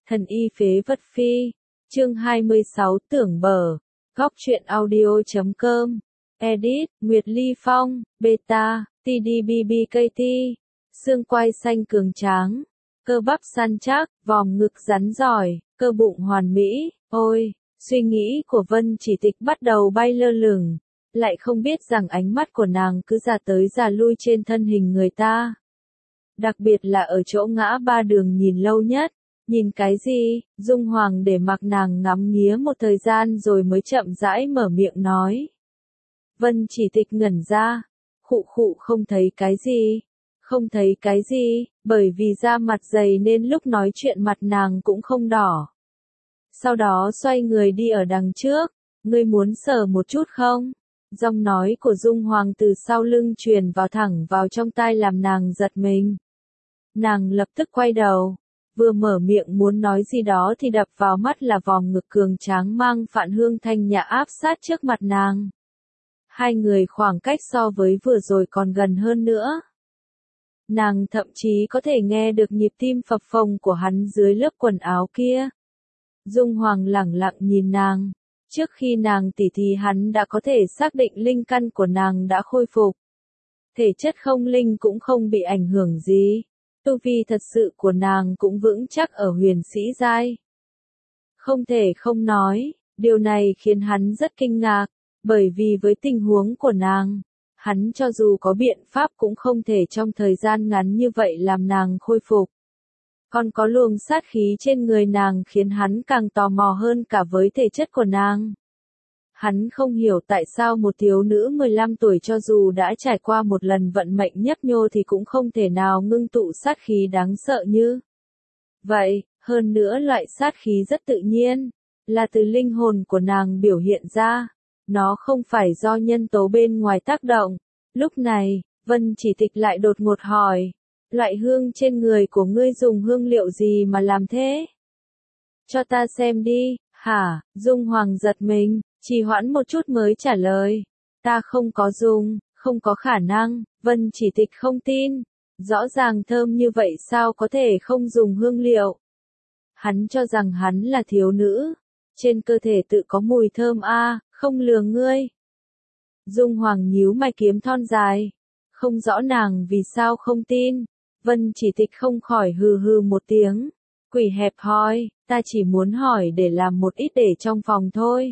Thần y phế vật phi. Chương 26 tưởng bờ. Góc truyện audio.com. Edit, Nguyệt Ly Phong, Beta, TDBBKT. Xương quai xanh cường tráng. Cơ bắp săn chắc, vòm ngực rắn giỏi, cơ bụng hoàn mỹ. Ôi, suy nghĩ của Vân Chỉ Tịch bắt đầu bay lơ lửng. Lại không biết rằng ánh mắt của nàng cứ già tới già lui trên thân hình người ta. Đặc biệt là ở chỗ ngã ba đường nhìn lâu nhất. Nhìn cái gì? Dung Hoàng để mặc nàng ngắm nghía một thời gian rồi mới chậm rãi mở miệng nói. Vân Chỉ Tịch ngẩn ra. Khụ khụ, không thấy cái gì. Không thấy cái gì, bởi vì da mặt dày nên lúc nói chuyện mặt nàng cũng không đỏ. Sau đó xoay người đi ở đằng trước. Ngươi muốn sờ một chút không? Giọng nói của Dung Hoàng từ sau lưng truyền vào thẳng vào trong tai làm nàng giật mình. Nàng lập tức quay đầu. Vừa mở miệng muốn nói gì đó thì đập vào mắt là vòm ngực cường tráng mang Phạn Hương Thanh Nhã áp sát trước mặt nàng. Hai người khoảng cách so với vừa rồi còn gần hơn nữa. Nàng thậm chí có thể nghe được nhịp tim phập phồng của hắn dưới lớp quần áo kia. Dung Hoàng lẳng lặng nhìn nàng. Trước khi nàng tỉ thì hắn đã có thể xác định linh căn của nàng đã khôi phục. Thể chất không linh cũng không bị ảnh hưởng gì. Tu vi thật sự của nàng cũng vững chắc ở huyền sĩ giai. Không thể không nói, điều này khiến hắn rất kinh ngạc, bởi vì với tình huống của nàng, hắn cho dù có biện pháp cũng không thể trong thời gian ngắn như vậy làm nàng khôi phục. Còn có luồng sát khí trên người nàng khiến hắn càng tò mò hơn cả với thể chất của nàng. Hắn không hiểu tại sao một thiếu nữ 15 tuổi cho dù đã trải qua một lần vận mệnh nhấp nhô thì cũng không thể nào ngưng tụ sát khí đáng sợ như vậy, hơn nữa loại sát khí rất tự nhiên, là từ linh hồn của nàng biểu hiện ra, nó không phải do nhân tố bên ngoài tác động. Lúc này, Vân Chỉ Tịch lại đột ngột hỏi, loại hương trên người của ngươi dùng hương liệu gì mà làm thế? Cho ta xem đi, hả? Dung Hoàng giật mình. Trì hoãn một chút mới trả lời. Ta không có dùng, không có khả năng. Vân Chỉ Tịch không tin. Rõ ràng thơm như vậy sao có thể không dùng hương liệu. Hắn cho rằng hắn là thiếu nữ. Trên cơ thể tự có mùi thơm không lừa ngươi. Dung Hoàng nhíu mày kiếm thon dài. Không rõ nàng vì sao không tin. Vân Chỉ Tịch không khỏi hừ hừ một tiếng. Quỷ hẹp hòi, ta chỉ muốn hỏi để làm một ít để trong phòng thôi.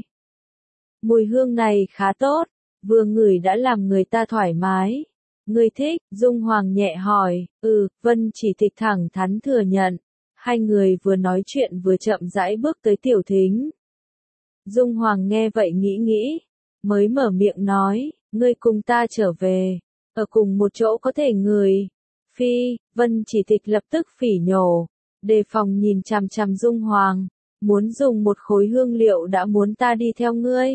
Mùi hương này khá tốt, vừa ngửi đã làm người ta thoải mái. Ngươi thích? Dung Hoàng nhẹ hỏi. Vân Chỉ Tịch thẳng thắn thừa nhận. Hai người vừa nói chuyện vừa chậm rãi bước tới tiểu thính. Dung Hoàng nghe vậy nghĩ, mới mở miệng nói, ngươi cùng ta trở về, ở cùng một chỗ có thể ngửi. Phi, Vân Chỉ Tịch lập tức phỉ nhổ, đề phòng nhìn chằm chằm Dung Hoàng, muốn dùng một khối hương liệu đã muốn ta đi theo ngươi.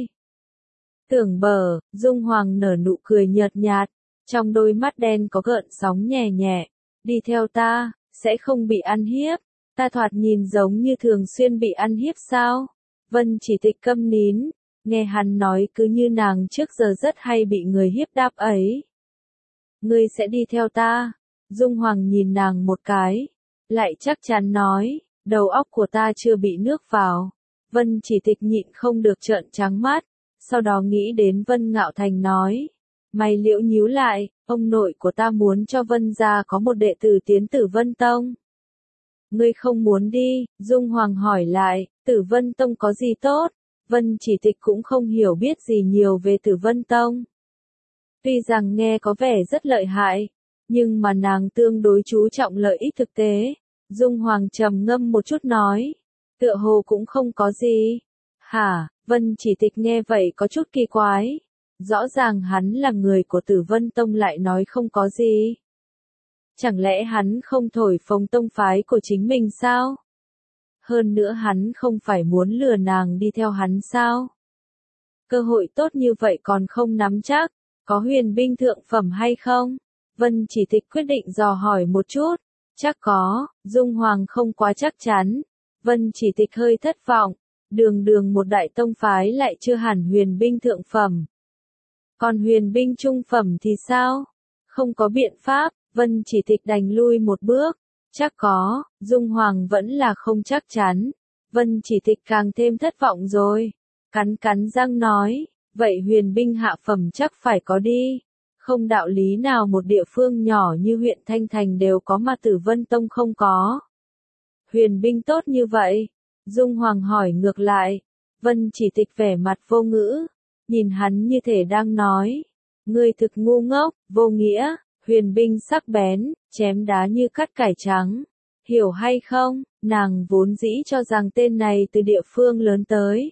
Tưởng bờ, Dung Hoàng nở nụ cười nhợt nhạt, trong đôi mắt đen có gợn sóng nhẹ nhẹ, đi theo ta, sẽ không bị ăn hiếp, ta thoạt nhìn giống như thường xuyên bị ăn hiếp sao? Vân Chỉ Tịch câm nín, nghe hắn nói cứ như nàng trước giờ rất hay bị người hiếp đáp ấy. Ngươi sẽ đi theo ta? Dung Hoàng nhìn nàng một cái, lại chắc chắn nói, đầu óc của ta chưa bị nước vào. Vân Chỉ Tịch nhịn không được trợn trắng mắt, sau đó nghĩ đến Vân Ngạo Thành nói, mày liễu nhíu lại, ông nội của ta muốn cho Vân gia có một đệ tử tiến Tử Vân Tông. Ngươi không muốn đi? Dung Hoàng hỏi lại, Tử Vân Tông có gì tốt? Vân Chỉ Tịch cũng không hiểu biết gì nhiều về Tử Vân Tông. Tuy rằng nghe có vẻ rất lợi hại, nhưng mà nàng tương đối chú trọng lợi ích thực tế. Dung Hoàng trầm ngâm một chút nói, tựa hồ cũng không có gì. Hả? Vân Chỉ Tịch nghe vậy có chút kỳ quái. Rõ ràng hắn là người của Tử Vân Tông lại nói không có gì. Chẳng lẽ hắn không thổi phồng tông phái của chính mình sao? Hơn nữa hắn không phải muốn lừa nàng đi theo hắn sao? Cơ hội tốt như vậy còn không nắm chắc, có huyền binh thượng phẩm hay không? Vân Chỉ Tịch quyết định dò hỏi một chút. Chắc có. Dung Hoàng không quá chắc chắn. Vân Chỉ Tịch hơi thất vọng. Đường một đại tông phái lại chưa hẳn huyền binh thượng phẩm. Còn huyền binh trung phẩm thì sao? Không có biện pháp, Vân Chỉ Tịch đành lui một bước. Chắc có, Dung Hoàng vẫn là không chắc chắn. Vân Chỉ Tịch càng thêm thất vọng rồi. Cắn cắn răng nói, vậy huyền binh hạ phẩm chắc phải có đi. Không đạo lý nào một địa phương nhỏ như huyện Thanh Thành đều có mà Tử Vân Tông không có. Huyền binh tốt như vậy? Dung Hoàng hỏi ngược lại. Vân Chỉ Tịch vẻ mặt vô ngữ, nhìn hắn như thể đang nói, ngươi thực ngu ngốc, vô nghĩa, huyền binh sắc bén, chém đá như cắt cải trắng. Hiểu hay không, nàng vốn dĩ cho rằng tên này từ địa phương lớn tới.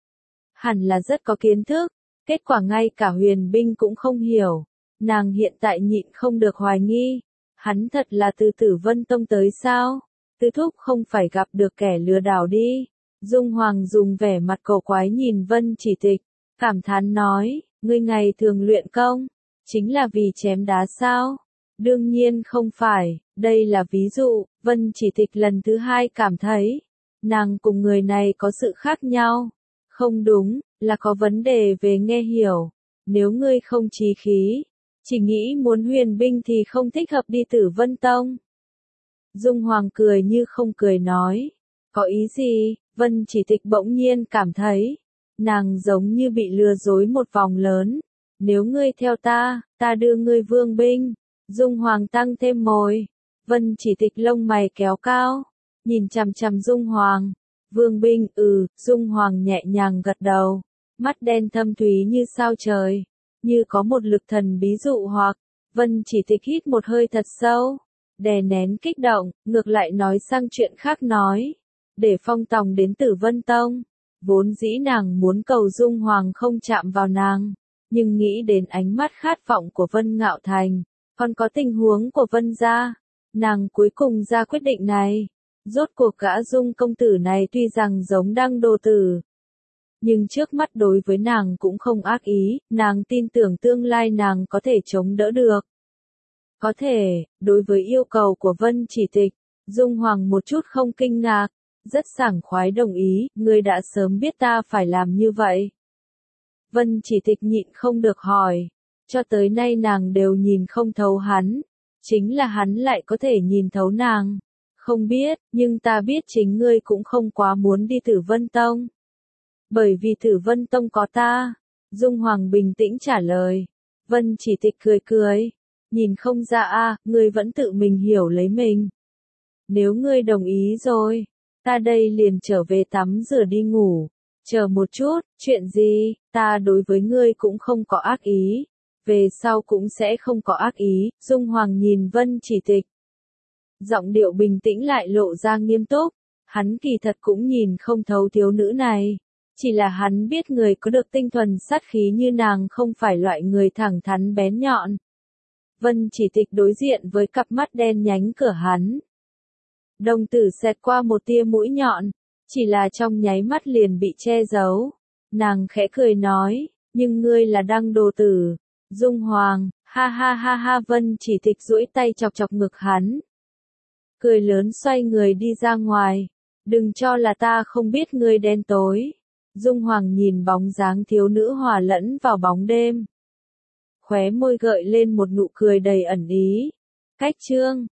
Hẳn là rất có kiến thức, kết quả ngay cả huyền binh cũng không hiểu. Nàng hiện tại nhịn không được hoài nghi, hắn thật là từ Tử Vân Tông tới sao? Tứ thúc không phải gặp được kẻ lừa đảo đi. Dung Hoàng dùng vẻ mặt cổ quái nhìn Vân Chỉ Tịch, cảm thán nói, ngươi ngày thường luyện công, chính là vì chém đá sao? Đương nhiên không phải, đây là ví dụ. Vân Chỉ Tịch lần thứ hai cảm thấy, nàng cùng người này có sự khác nhau. Không đúng, là có vấn đề về nghe hiểu. Nếu ngươi không chí khí, chỉ nghĩ muốn huyền binh thì không thích hợp đi Tử Vân Tông. Dung Hoàng cười như không cười nói, có ý gì? Vân Chỉ Tịch bỗng nhiên cảm thấy, nàng giống như bị lừa dối một vòng lớn. Nếu ngươi theo ta đưa ngươi vương binh. Dung Hoàng tăng thêm mồi. Vân Chỉ Tịch lông mày kéo cao, nhìn chằm chằm Dung Hoàng. Vương binh, Dung Hoàng nhẹ nhàng gật đầu, mắt đen thâm thúy như sao trời, như có một lực thần bí dụ hoặc. Vân Chỉ Tịch hít một hơi thật sâu, đè nén kích động, ngược lại nói sang chuyện khác nói. Để Phong Tòng đến Tử Vân Tông, vốn dĩ nàng muốn cầu Dung Hoàng không chạm vào nàng, nhưng nghĩ đến ánh mắt khát vọng của Vân Ngạo Thành, còn có tình huống của Vân gia, nàng cuối cùng ra quyết định này. Rốt cuộc gã Dung công tử này tuy rằng giống Đăng Đồ Tử, nhưng trước mắt đối với nàng cũng không ác ý, nàng tin tưởng tương lai nàng có thể chống đỡ được. Có thể, đối với yêu cầu của Vân Chỉ Tịch, Dung Hoàng một chút không kinh ngạc, rất sảng khoái đồng ý, ngươi đã sớm biết ta phải làm như vậy. Vân Chỉ Tịch nhịn không được hỏi, cho tới nay nàng đều nhìn không thấu hắn, chính là hắn lại có thể nhìn thấu nàng. Không biết, nhưng ta biết chính ngươi cũng không quá muốn đi Tử Vân Tông. Bởi vì Tử Vân Tông có ta. Dung Hoàng bình tĩnh trả lời. Vân Chỉ Tịch cười cười. Nhìn không ra ngươi vẫn tự mình hiểu lấy mình. Nếu ngươi đồng ý rồi, ta đây liền trở về tắm rửa đi ngủ. Chờ một chút, chuyện gì, ta đối với ngươi cũng không có ác ý. Về sau cũng sẽ không có ác ý. Dung Hoàng nhìn Vân Chỉ Tịch. Giọng điệu bình tĩnh lại lộ ra nghiêm túc, hắn kỳ thật cũng nhìn không thấu thiếu nữ này, chỉ là hắn biết người có được tinh thuần sát khí như nàng không phải loại người thẳng thắn bén nhọn. Vân Chỉ Tịch đối diện với cặp mắt đen nhánh của hắn. Đồng tử xẹt qua một tia mũi nhọn, chỉ là trong nháy mắt liền bị che giấu. Nàng khẽ cười nói, nhưng ngươi là Đăng Đồ Tử. Dung Hoàng, ha ha ha ha. Vân Chỉ Tịch duỗi tay chọc chọc ngực hắn. Cười lớn xoay người đi ra ngoài. Đừng cho là ta không biết ngươi đen tối. Dung Hoàng nhìn bóng dáng thiếu nữ hòa lẫn vào bóng đêm. Khóe môi gợi lên một nụ cười đầy ẩn ý. Cách chương